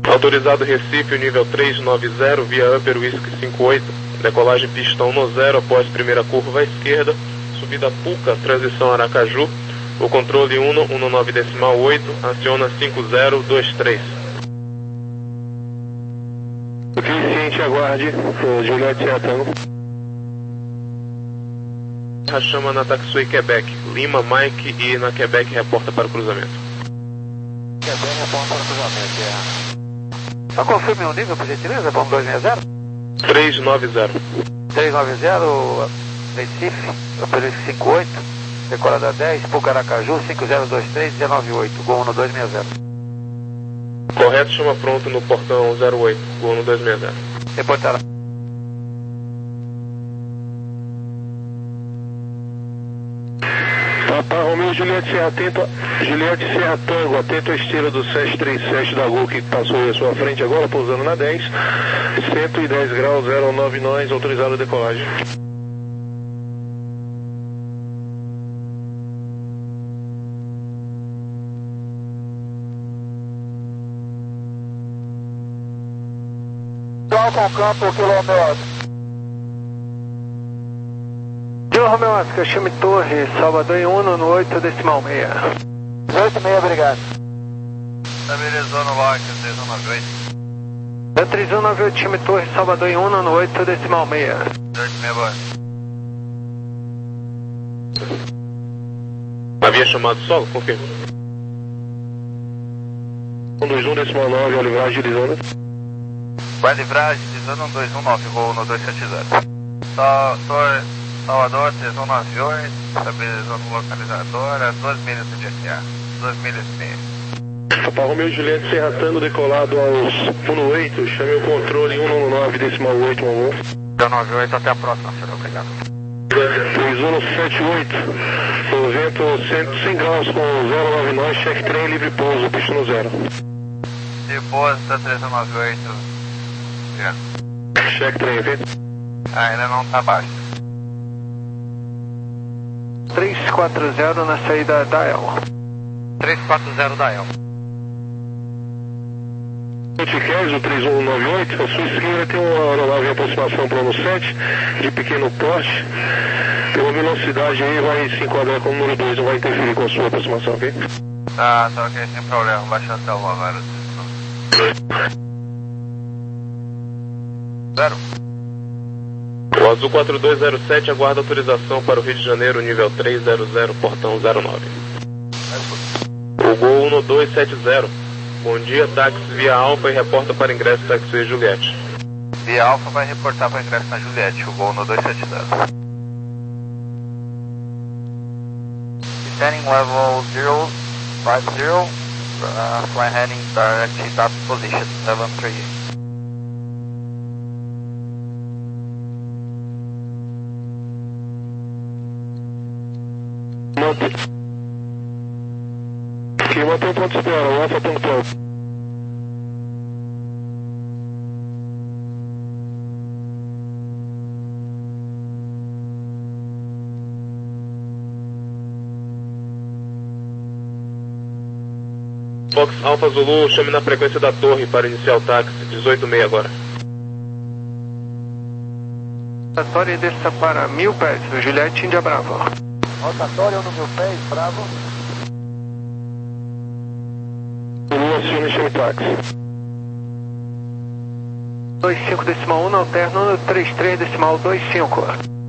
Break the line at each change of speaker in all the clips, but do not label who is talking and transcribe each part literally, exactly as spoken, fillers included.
Autorizado Recife, nível trezentos e noventa, via Upper Whisky cinquenta e oito, decolagem pistão no zero após primeira curva à esquerda, subida Puca, transição Aracaju, o controle um um nove decimal oito, aciona cinco zero dois três.
Ok, ciente, aguarde, Juliette Sertano.
Chama na Taxway Quebec, Lima, Mike e na Quebec reporta para o cruzamento.
Quebec reporta para o cruzamento, é. Só confirme o nível, por gentileza, vamos dois seis zero?
trezentos e noventa.
trezentos e noventa, Recife, Operação cinquenta e oito, decolada dez, Pucaracaju, cinco zero dois três um nove oito, Gol um dois seis zero.
Correto, chama pronto no portão zero oito, Gol um dois seis zero.
Reportará.
Papa Romeu, Juliette Serra, atento, Juliette Serra Tango, atento à esteira do sete três sete da Gol que passou à sua frente agora, pousando na dez, cento e dez graus, zero nove nós, autorizado a decolagem.
Com campo, quilômetro. Romeu Oscar, chame Torre, Salvador em um no oito decimal meia. oito meia, obrigado.
Estabilizando lá, que três um nove oito.
Da três um nove oito, chame Torre, Salvador em um no oito decimal meia.
oito meia, boa.
Havia chamado solo? Confirma.
um dois um decimal nove, a livragem de Lisandro.
Vai livragem de Lisandro um dois um nove, voo no dois sete zero. Só, Torre. Salvador, três um nove oito, estabilizando o localizador, a duas milhas do G S A, duas milhas e meia.
Papa Romeu, Juliette Serra Tango, decolado aos um oito, chame o controle um um nove decimal oito, um um.
zero nove oito, até a próxima, senhor, obrigado.
três um sete oito, o vento cem graus com zero nove nós, check trem, livre pouso, pista no zero.
De boas, da três um nove oito, obrigado.
Check trem, vento.
Ah, ainda não está baixo.
três quatro zero na saída da El.
três quatro zero da El.
Antiquez, o três um nove oito, a sua esquerda tem uma aeronave em aproximação plano sete, de pequeno porte. Pela velocidade aí vai se enquadrar como número dois, não vai interferir com a sua aproximação, ok?
Tá, tá ok, sem problema, baixa até o agora. Zero.
O Azul quatro dois zero sete aguarda autorização para o Rio de Janeiro, nível trezentos, portão zero nove. O Gol um dois sete zero. Bom dia, táxi via Alfa e reporta para ingresso Taxi Juliette.
Via Alfa vai reportar para ingresso na Juliette, o Gol um dois sete zero. Descending level zero five zero, uh, fly heading direct top position seven three.
Que mantém o ponto de espera, o Alfa ponto pronto.
Fox Alfa Zulu, chame na frequência da torre para iniciar o táxi, dezoito e meia agora.
Rotatória desça para mil pés, Juliette Índia Bravo. Rotatória no mil pés, Bravo.
Zulu, acione chame táxi.
dois cinco decimal um, alterno no trinta e três decimal vinte e cinco.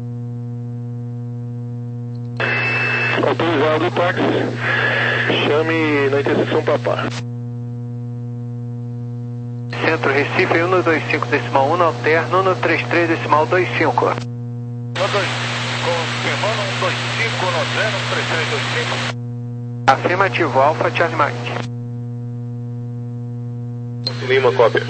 Autorizado o táxi. Chame na interseção Papá.
Centro Recife um dois cinco decimal um, alterno no trinta e três decimal vinte e cinco.
Confirmando um dois cinco no zero três três dois cinco.
Afirmativo, Alfa Charlie Mike.
Lima, cópia.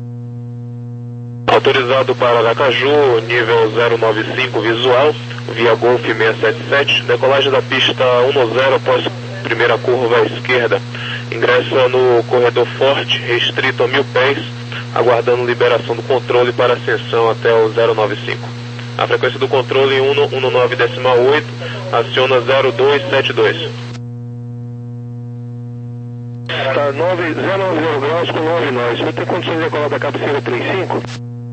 Autorizado para Aracaju, nível zero nove cinco visual, via Golf seiscentos e setenta e sete, decolagem da pista um zero após primeira curva à esquerda. Ingressa no corredor forte, restrito a mil pés, aguardando liberação do controle para ascensão até o zero nove cinco. A frequência do controle um nove decimal oito, aciona zero dois sete dois.
Está nove zero nove zero graus com nove nós. Vai ter condições de decolar da cabeceira trinta e cinco?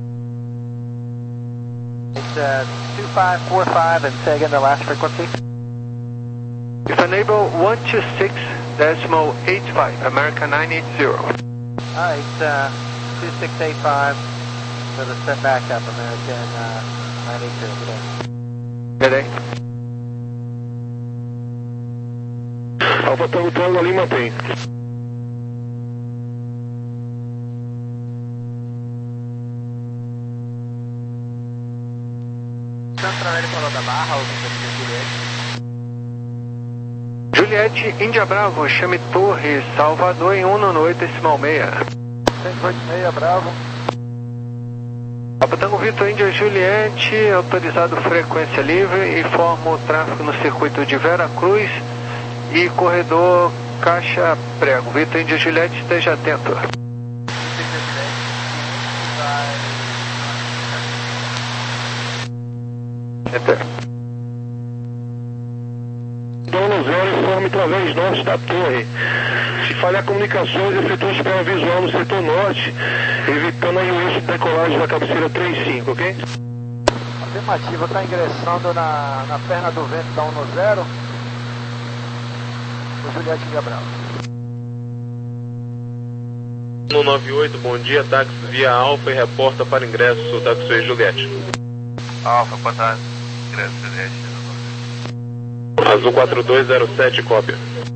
It's uh, two five four five and say again the last frequency.
If enable one two six decimal eight five, American nine eight zero.
Alright, uh, two six eight five for the set back up, American uh, nine eight zero.
Good day. Alfa Tango Tango ali mantém.
Centro Aéreo Paulo da Barra, ou Juliette.
Juliette, Índia Bravo, chame Torre, Salvador em um nono oito decimal meia.
cento e oito seis, Bravo.
Alfa Tango Vitor Índia Juliette, autorizado frequência livre, informa o tráfego no circuito de Vera Cruz e corredor Caixa Prego. Vitor Índia Juliette, esteja atento. Enter. Dono zero, informe através norte da torre. Se falhar comunicações, efetua espera visual no setor norte, evitando aí o eixo de decolagem da cabeceira trinta e cinco, ok?
Afirmativa, está ingressando na, na perna do vento da um no zero. O Juliette Índia Bravo.
um nove oito, bom dia, táxi via Alfa e reporta para ingresso, táxi Juliette.
Alfa, boa tarde. Ingresso, Juliette.
Azul quatro dois zero sete, cópia.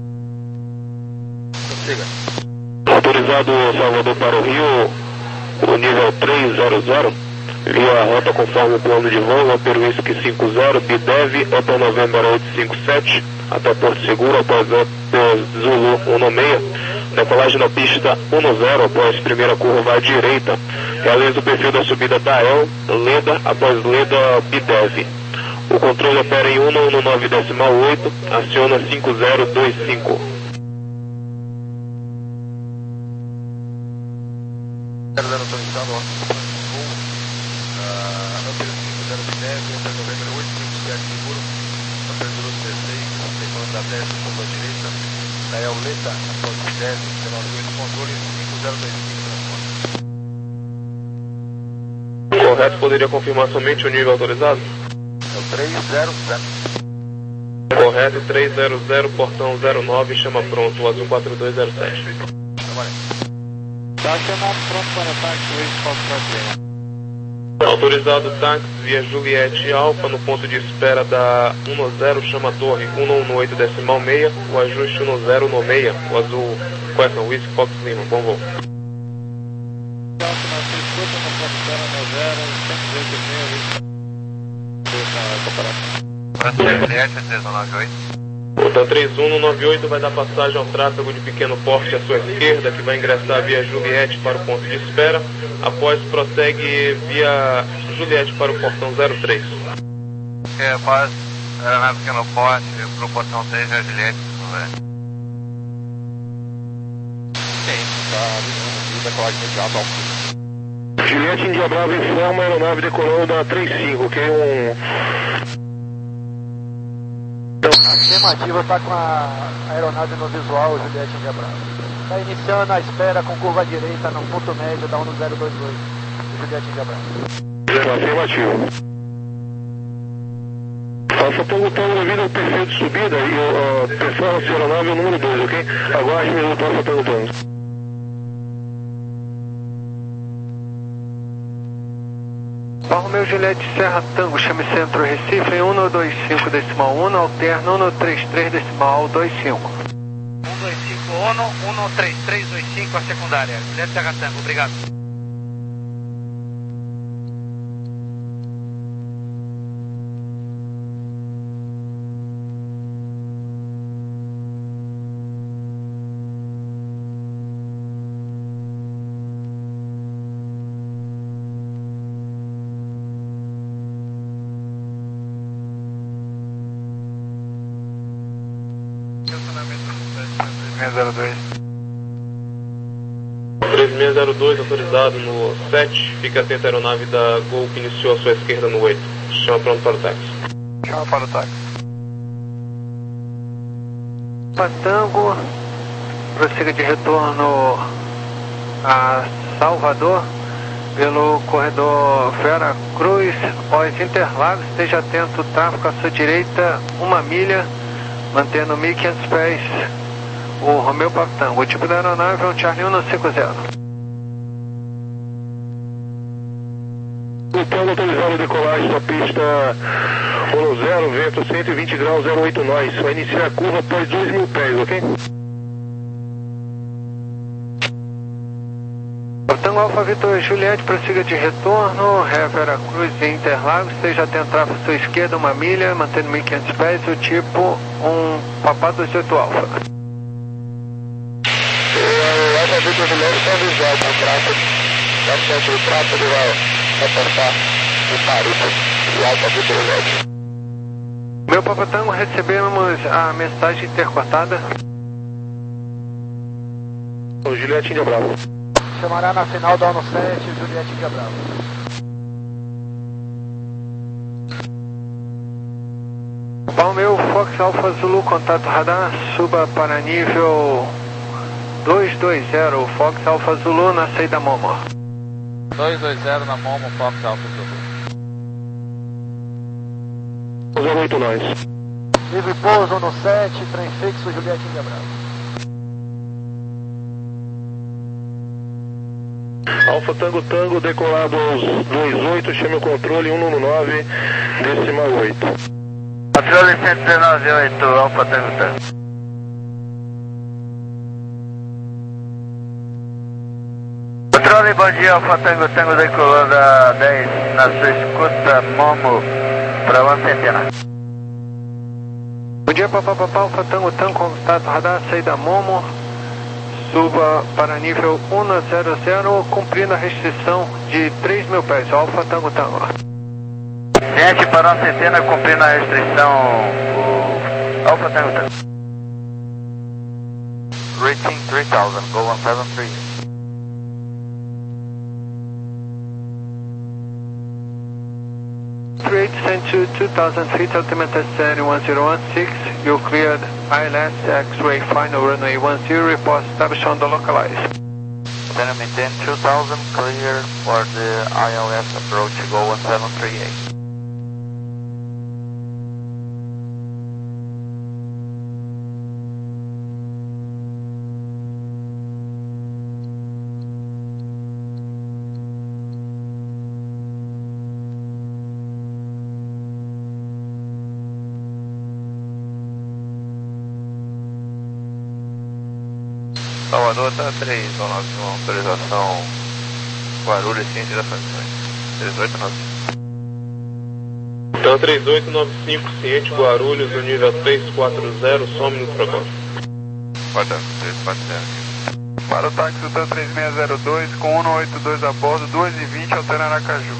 Siga.
Autorizado Salvador para o Rio, o nível trezentos, via rota conforme o plano de voo, Upper Whisky cinquenta, Bidev, Upper November oito cinco sete, até Porto Seguro, após Upper Zulu cento e seis, decolagem na pista dez, após primeira curva à direita, realiza o perfil da subida da El, Leda, após Leda, Bidev. O controle opera em cento e dezenove decimal oito, aciona cinco zero dois cinco.
zero zero autorizado, Upper cinco zero Bidev, Upper November oito cinco sete seguro, Upper Zulu dezesseis, decolando da dez, curva à direita, da El Leda, após Bidev, dezenove oito, controle cinco zero dois cinco.
Correto, poderia confirmar somente o nível autorizado?
É o trezentos.
Correto, trezentos, portão zero nove, chama pronto, o azul quatro dois zero sete.
Tá chamado pronto para táxi, Wave Foxtrot.
Autorizado táxi via Juliette Alfa no ponto de espera da dez, chama torre cento e dezenove decimal seis, o ajuste dez no seis, o azul Quack Whisky Fox Lima, bom voo.
Juliette, três um nove oito.
Portão três um nove oito vai dar passagem ao tráfego de pequeno porte à sua esquerda, que vai ingressar via Juliette para o ponto de espera, após prossegue via Juliette para o portão zero três.
Que após aeronave pequeno porte para o portão três é Juliette, não é?
Sim, tá decolagem imediata ao fim.
Juliette Índia Bravo informa a aeronave decolando da trinta e cinco, ok? Um...
A afirmativa está com a aeronave no visual, Juliette Índia Bravo. Está iniciando a espera com curva à direita no ponto médio da um zero dois dois. Juliette Índia Bravo.
Afirmativo. Alfa Tango Tango devido ao perfil de subida e o uh, performance aeronave é o número dois, ok? Aguarde um minuto, Alfa Tango Tango. Romeu Juliette Serra Tango, chame Centro Recife em cento e vinte e cinco decimal um, alterna cento e trinta e três decimal vinte e cinco.
cento e vinte e cinco ONO, cento e trinta e três vinte e cinco a secundária. Juliette Serra Tango, obrigado.
três seis zero dois autorizado no sete, fica atento à aeronave da Gol que iniciou a sua esquerda no oito. Chama pronto para o táxi.
Chama para o táxi.
Patango,
prossiga de retorno a Salvador pelo corredor Vera Cruz, após Interlagos, esteja atento, tráfego à sua direita, uma milha, mantendo mil e quinhentos pés, o Romeo Papa Tango. O tipo da aeronave é um Charlie um cinco zero.
Então, autorizado decolagem da pista um zero, vento cento e vinte graus, zero oito nós. Vai iniciar a curva após dois mil pés, ok?
Tango Alfa Vitor Juliette, prossiga de retorno, Ré Vera Cruz e Interlagos, esteja atento, tráfego à sua esquerda, uma milha, mantendo mil e quinhentos pés, o tipo um Papá dois oito Alfa.
Alfa Vitor Juliette está avisado para o tráfego, já sempre o tráfego ele vai reportar o Paripa e Alfa Vitor Juliette.
Meu Papa Tango, recebemos a mensagem intercortada.
O Juliette Índia Bravo.
Chamará na final da ONU sete, Juliette Índia Bravo.
Palmeu, Fox Alfa Zulu, contato radar, suba para nível dois dois zero, Fox Alfa Zulu na saída Momo.
dois dois zero na Momo, Fox Alfa Zulu.
zero oito nós.
Livre pouso no sete, trem fixo, Juliette Índia Bravo.
Alfa Tango Tango, decolado aos dois oito, chame o controle um nove nove, decimal oito.
Controle cento e dezenove oito, Alfa Tango Tango. Controle, bom dia, Alfa Tango Tango, decolando a dez na sua escuta, Momo, para uma centena.
Bom dia, Papá Papá, Alfa Tango Tango, contato radar, saída Momo, suba para nível um zero zero, cumprindo a restrição de três mil pés, Alfa Tango Tango.
Gente, para uma centena, cumprindo a restrição, o Alfa Tango Tango. Rating three thousand, go one seven three.
three eight send to two thousand feet, altimeter série one zero one six, you cleared I L S X-ray final runway one zero, report established on the localize.
Then maintain two thousand, clear for the I L S approach, go one seven three eight. Salvador está três, então nós temos autorização Guarulhos, ciência das sanções. três oito nove cinco.
Então três oito nove cinco, ciente Guarulhos, no nível três quatro zero, some no programa.
Guarda, três quatro zero.
Para o táxi do TAN três seis zero dois, com um oito dois a bordo, duas e vinte, altera Aracaju.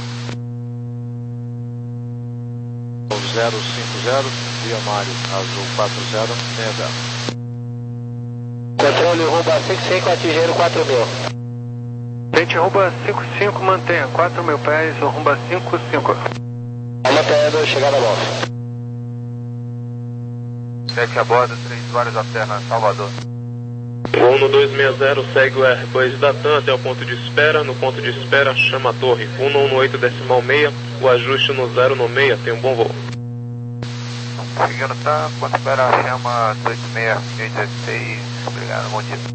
zero cinco zero, via Mário, azul quatro zero seis zero.
Controle Rumba cinco cinco, atingindo quatro mil. Gente, Rumba cinco cinco, mantenha quatro mil pés, o Rumba cinco cinco.
Mantendo, chegada a bordo.
sete a bordo, três vários alterna, Salvador.
Voo no dois seis zero, segue o Airbus da TAM até o ponto de espera. No ponto de espera, chama a torre um um oito decimal seis, o ajuste no zero no seis, tem um bom voo.
Seguindo TAM, quando espera a chama dois seis seis dezesseis, obrigado, bom dia.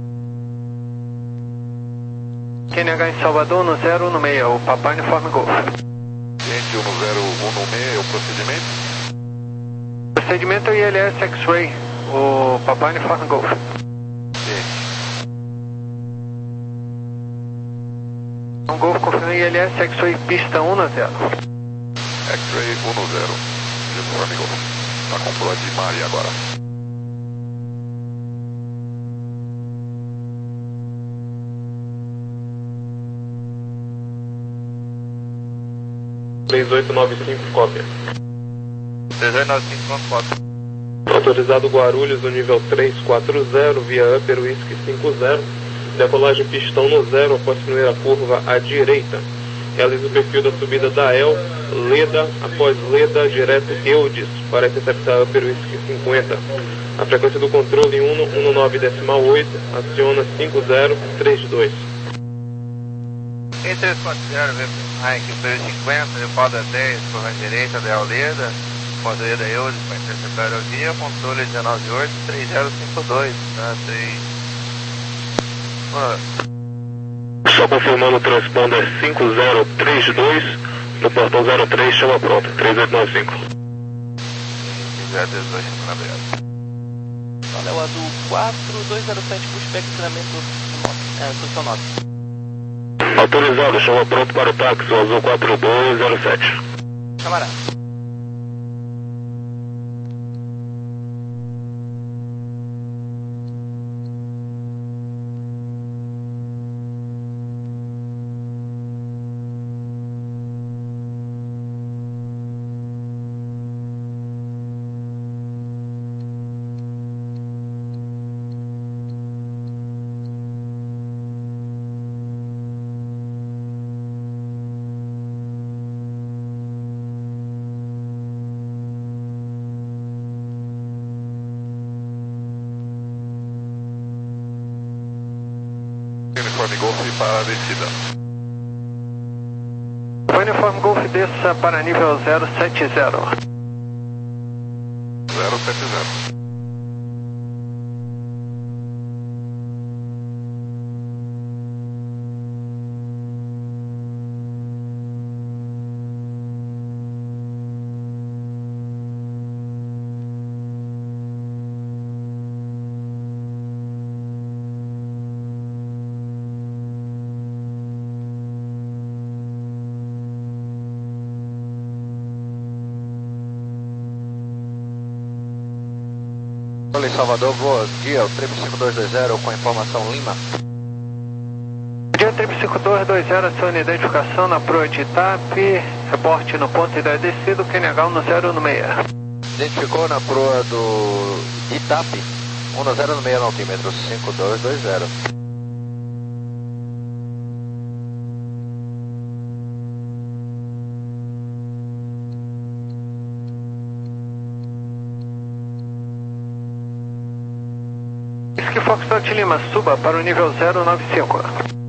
Q N H em Salvador no zero no seis, o Papai Uniforme Golf.
Gente, um zero um no seis, é o procedimento?
Procedimento I L S X-Ray, o Papai Uniforme Golf. Um Golf confirma I L S X-Ray pista um zero.
X-Ray um zero, uniforme Golf. Está com prova de Maria agora.
três oito nove cinco, cópia.
três oito nove cinco, ponto quatro.
Autorizado Guarulhos no nível três quatro zero, via Upper Whisky cinco zero, decolagem pistão no zero após primeira curva à direita. realiza o perfil da subida da El, Leda, após Leda, direto Eudes, para interceptar Upper Whisky cinquenta. A frequência do controle um nove decimal oito, aciona cinco zero três dois.
Em três quatro zero, Heineken Upper cinquenta, eu falo da dez, correndo direita da El Leda, quando Leda Eudes, para interceptar a aerovia, controle dezenove oito, três zero cinco dois, tá? três... Ah.
Só confirmando o transponder cinco zero três dois, no portão zero três, chama pronto, três oito nove cinco.
zero dezoito, na beirada.
Valeu, Azul quatro dois zero sete, pushback, treinamento, é, posição nove.
Autorizado, chama pronto para o táxi, o Azul quatro dois zero sete.
Camarada.
Uniforme Golf para a descida.
Uniforme Golf desça para nível zero sete zero.
zero sete zero.
Olá, Salvador, boa dia, o trip cinco dois dois zero com informação Lima.
Dia trip cinco dois dois zero, aciona identificação na proa de Itap, reporte no ponto de descida, Q N H um zero no seis.
Identificou na proa do Itap, um zero no seis altímetro, cinco dois dois zero.
Whisky Foxtrot Lima, suba para o nível zero nove cinco.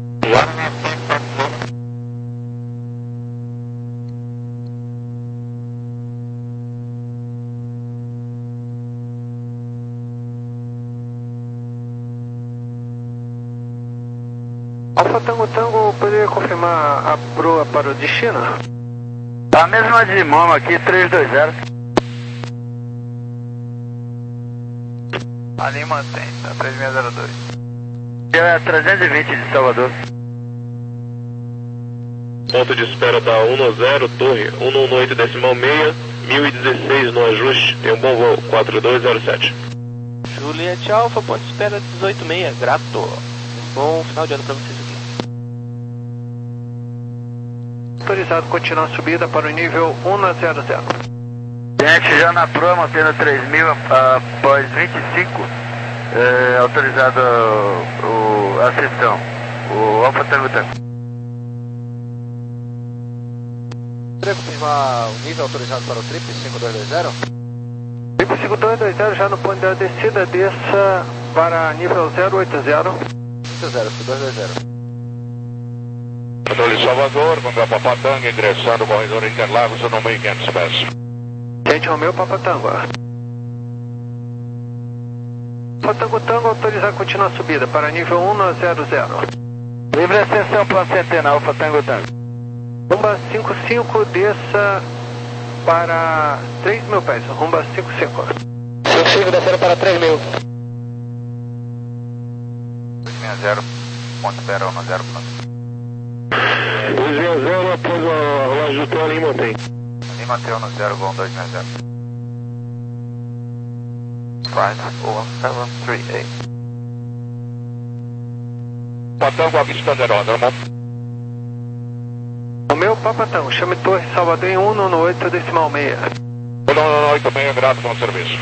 Alfa Tango Tango, poderia confirmar a proa para o destino?
Tá a mesma de Moma aqui, três dois zero. Ali mantém, tá três seis zero dois. É trezentos e vinte de Salvador.
Ponto de espera da um zero, torre um um oito decimal seis, mil e dezesseis no ajuste, tem um bom voo, quatro dois zero sete.
Juliette Alfa, ponto de espera dezoito seis, grato. Bom final de ano pra vocês aqui.
Autorizado continuar a subida para o nível um zero zero.
Gente, já na proa, mantendo três mil após vinte e cinco, é, autorizado o, a sessão, o Alfa Tango Tango.
Poderia confirmar o nível autorizado para o trip cinco dois dois zero?
Trip cinco dois dois zero, já no ponto da descida, desça para nível zero oito zero.
oito zero, cinco dois dois zero.
Controle Salvador, com a Papatanga, ingressando no corredor Interlagos, no meio quinhentos pés.
Gente Romeu, Papa Tango. Papa Tango Tango, autorizar continuar a subida para nível um zero zero.
Livre ascensão para a centena, Alfa Tango Tango.
Rumba cinco cinco, desça para três mil pés, rumba cinco cinco.
cinco cinco, descendo para três mil.
dois seis zero, ponto espera um zero, pronto.
dois seis zero, após a rolagem do Tony em mantém.
Lima T um zero, voo dois seis zero. Price one seven three eight.
Patango avistando aeródromo.
Romeu, Papa Tango, chame Torre Salvador em um um oito decimal seis.
um oito seis, grato pelo serviço.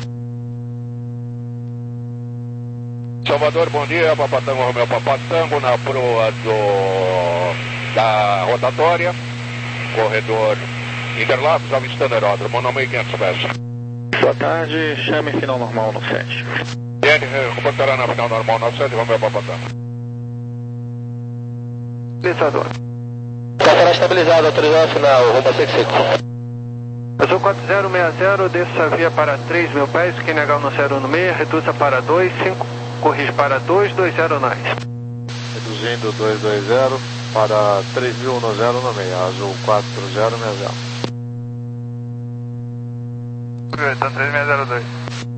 Salvador, bom dia, Papatango, Romeu Papatango, na proa do, da rotatória,
corredor Interlagos, avistando aeródromo, meu nome é quinhentos pés.
Boa tarde, chame final normal no sete.
N, reportará na final normal no sete, vamos ver para botar.
Estabilizador.
Será estabilizado, autorizado final, rumo a sete cinco.
Azul quatro zero seis zero, desça via para três mil pés, quem negar no zero no meio, reduza para dois cinco, corrige para dois dois zero nove.
Reduzindo dois dois zero para três mil no zero no meio, azul quatro zero seis zero.
Então três seis zero dois.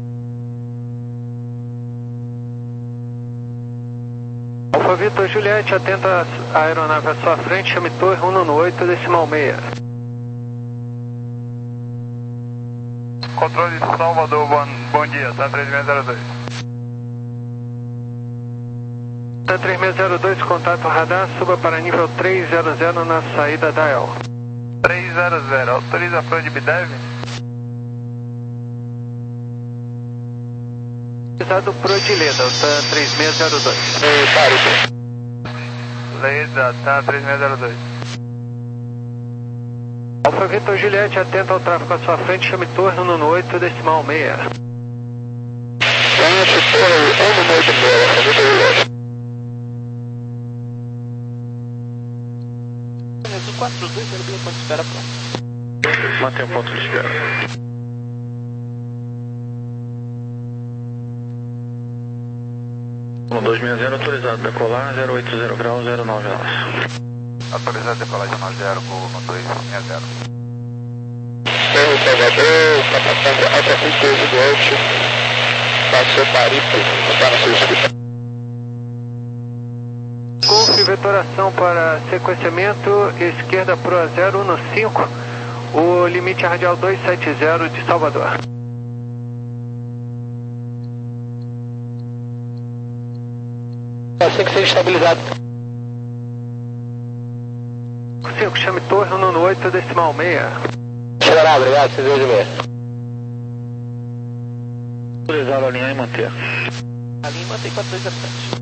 Alfa Vitor Juliette, atenta a aeronave à sua frente, chame torre um no oito, decimal seis.
Controle Salvador, bom, bom dia, tá três seis zero dois.
Tá três seis zero dois, contato radar, suba para nível três zero zero na saída da E L.
três zero zero, autoriza a Fran de Bidev?
Autorizado pro de Leda, tá três seis zero dois.
Leda, tá três seis zero dois.
Alfa Vitor Juliette, atenta ao tráfego à sua frente, chame torre um no oito, decimal seis.
Azul quatro dois zero dois, ponto de espera pronto.
Mantém o ponto de espera. um dois seis zero, autorizado decolar, zero oito zero grau, zero nove nós.
Autorizado decolagem no zero com no dois seis zero.
Cerro Salvador, capacete Alfa Vitor Juliette, passou Paripe, está na sua escrita.
Golf, vetoração para sequenciamento, esquerda pro zero um cinco, o limite radial dois sete zero de Salvador.
Assim que seja estabilizado.
cinco, chame torre um no oito, decimal seis.
Chegará, obrigado, seis de meia.
Autorizado a linha e manter.
A linha mantém quatro dois zero sete.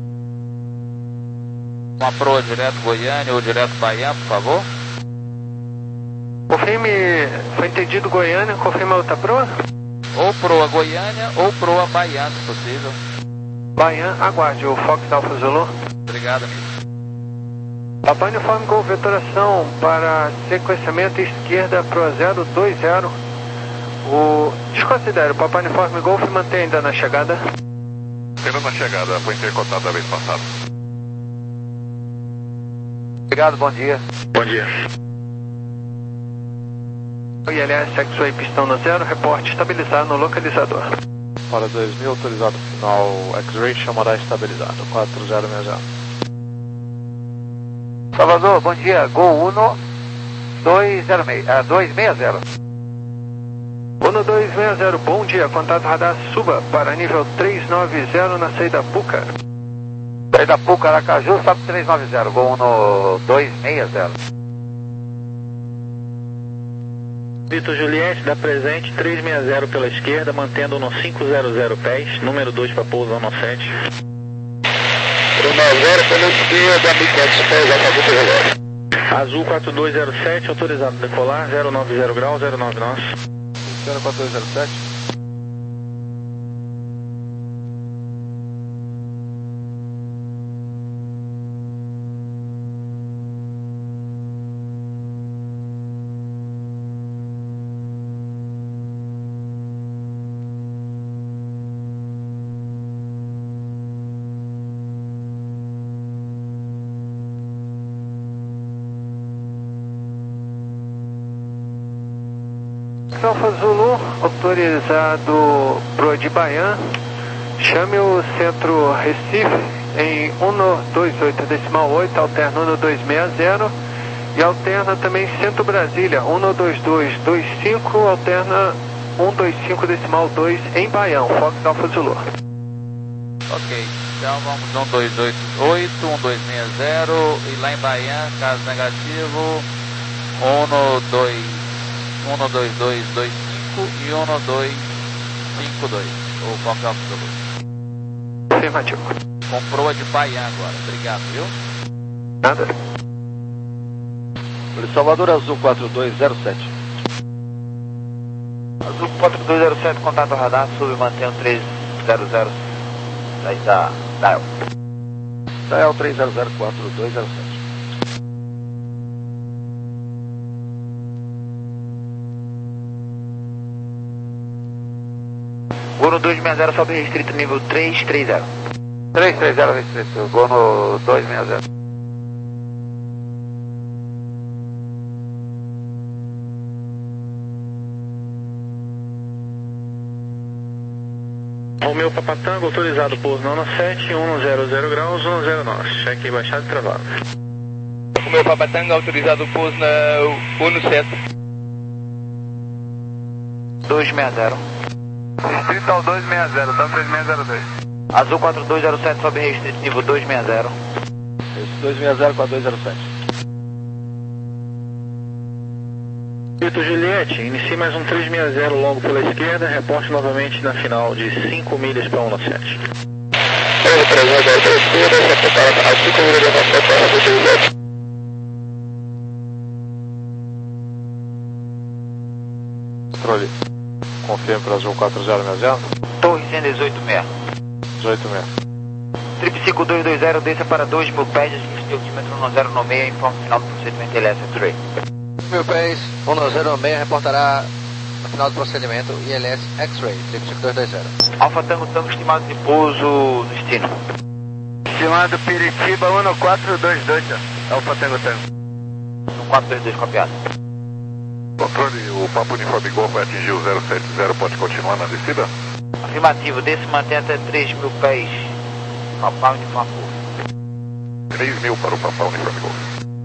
Uma proa direto Goiânia ou direto Bahia, por favor.
Confirme, foi entendido Goiânia, confirma outra proa?
Ou proa Goiânia ou proa Bahia, se possível.
Bahia, aguarde o Fox Alfa Zulu.
Obrigado, amigo.
Papai Uniforme Golf, vetoração para sequenciamento esquerda pro zero dois zero. O... Desconsidere, o Papai Uniforme Golf mantém ainda na chegada.
Ainda na chegada, foi intercortado da vez passada.
Obrigado, bom dia.
Bom dia.
O I L S X-Way pistão no zero, reporte estabilizado no localizador.
Para dois mil, autorizado final X-Ray, chamará estabilizado, quatro zero seis zero. Salvador, bom dia, Gol um dois zero seis, ah, dois seis zero.
um dois seis zero, bom dia, contato radar, suba para nível três nove zero na saída Puca.
Saída Puca, Aracaju, sobe três nove zero, Gol um dois seis zero.
Vitor Juliette, dá presente, três seis zero pela esquerda, mantendo no cinco zero zero pés, número dois para pouso no sete.
três seis zero pela esquerda, mil e quinhentos pés, Alfa Vitor Juliette.
Azul quatro dois zero sete, autorizado decolar, zero nove zero grau, zero nove nós.
zero quatro dois zero sete.
Alfa Zulu, autorizado pro de Baian, chame o centro Recife em um dois oito decimal oito, alterna um dois seis zero e alterna também centro Brasília, um dois dois dois cinco, alterna um dois cinco decimal dois em Baião, Fox Alfa Zulu.
Ok, então vamos um dois oito oito, um dois seis zero e lá em Bahia, caso negativo, um dois um dois dois dois cinco e um dois cinco dois, ou Fox Alfa Zulu.
Afirmativo.
Com proa de Bahia agora, obrigado, viu?
Nada.
Salvador Azul quatro dois zero sete.
Azul quatro dois zero sete, contato radar, sub, mantenha três zero zero, daí da Dial.
Dial três zero zero quatro dois zero sete.
Gol no dois seis zero, sobe restrito nível três três zero.
três três zero restrito, gol no dois seis zero.
Romeu Papa Tango, autorizado por nona sete, cento graus, cento e nove. Cheque baixado e travado.
Romeu Papa Tango, autorizado por na cento sete.
dois seis zero.
Restrito ao dois seis zero, tá três seis zero dois.
Azul quatro dois zero sete, sobe restrito nível dois seis zero.
dois seis zero quatro dois zero sete.
Vitor Juliette, inicie mais um três seis zero longo pela esquerda, reporte novamente na final de cinco milhas para cento e sete.
três três zero pela esquerda, reportar a final de cinco milhas para cento e sete.
Controle. Confirme para Azul quatro zero seis zero.
Torre cento e dezoito seis.
dezoito seis.
Trip cinco dois dois zero, desça para dois mil pés, ajuste altímetro um zero nove seis, informe final do procedimento L S X-Ray.
Mil pés, um zero seis reportará no final do procedimento I L S X-Ray, trip cinco dois dois zero.
Alfa Tango Tango, estimado de pouso destino.
Estimado Piritiba um quatro dois dois, Alfa Tango Tango.
um quatro dois dois, copiado.
Controle, o Papo Uniforme Golf vai atingir o zero sete zero, pode continuar na descida?
Afirmativo, desce e mantém até três mil pés. Papá Uniforme Golf.
três mil para o Papo Uniforme Golf.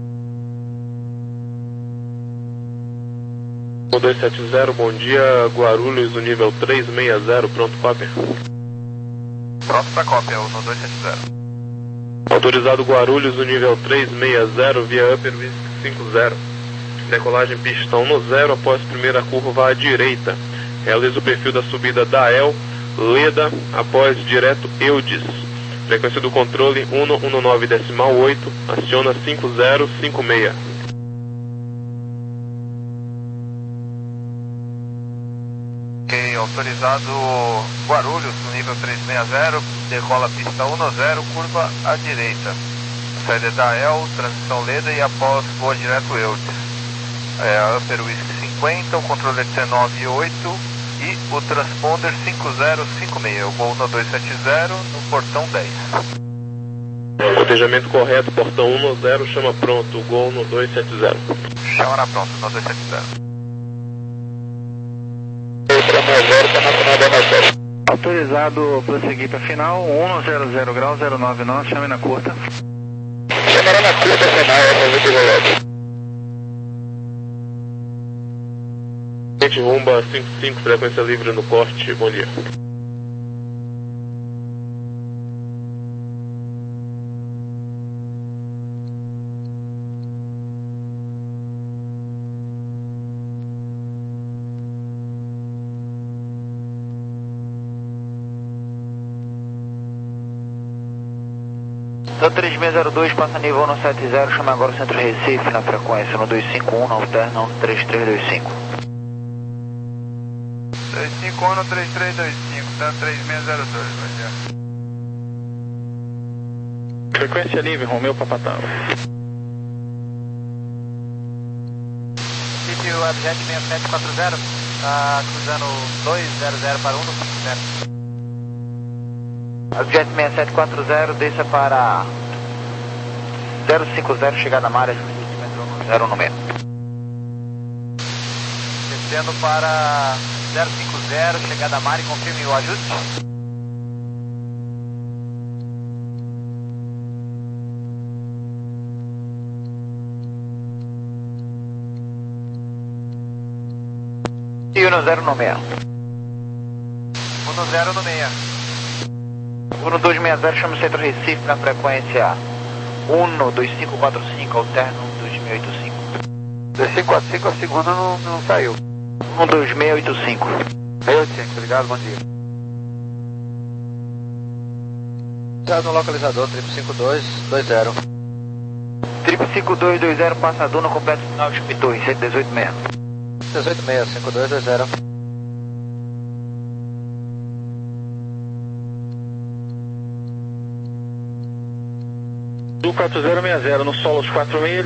dois sete zero, bom dia, Guarulhos, no nível três seis zero, pronto, cópia.
Pronto para cópia, o dois sete zero.
Autorizado Guarulhos, no nível três seis zero, via Upper Wing cinco zero. Decolagem pista um zero, após primeira curva vá à direita. Realiza o perfil da subida da El, Leda, após direto Eudes. Frequência do controle um um nove decimal oito, aciona cinco zero cinco seis.
Ok, autorizado Guarulhos, no nível três seis zero, decola pista um zero, curva à direita. Saída da El, transição Leda e após voa direto Eudes. É, a Upper Whisky cinquenta, o controle é dezenove oito e o transponder cinco zero cinco seis, o gol no dois sete zero, no portão dez.
Cotejamento correto, portão um zero, chama pronto, gol no dois sete zero.
Chama na pronto, no dois sete zero.
Autorizado prosseguir para final, um zero zero graus, zero nove nove, chame na curta.
Chamará na curta final, é muito relógio. Gente, rumba cinco cinco, frequência livre no corte, bom dia.
Então três seis zero dois, passa nível um sete zero, chama agora o centro Recife na frequência no dois cinco um, na alterna um três três dois cinco.
dois cinco um, três três dois cinco, tá três seis zero dois, bom dia.
Frequência livre, Romeu Papa Tango.
Sítio Abjet seis sete quatro zero, tá cruzando dois zero zero para um cinco zero. Abjet seis sete quatro zero, desça para zero cinco zero, chegada na área, zero no meio. Descendo para zero cinco zero, chegada na área, confirme o ajuste. E um zero no meio. um zero no meio. um dois seis zero, chama o centro Recife na frequência um dois cinco quatro cinco, alterno dois seis oito cinco.
dois cinco quatro cinco, a segunda não, não saiu.
um dois seis oito cinco.
seis oito cinco, obrigado, bom dia. Já no localizador, trip cinco dois dois zero.
Jeep cinco dois dois zero, passador no completo final de Pitorre, cento e dezoito meia.
dezoito meia, cinco dois dois zero.
Do quatro zero seis zero no solo de quatro meia.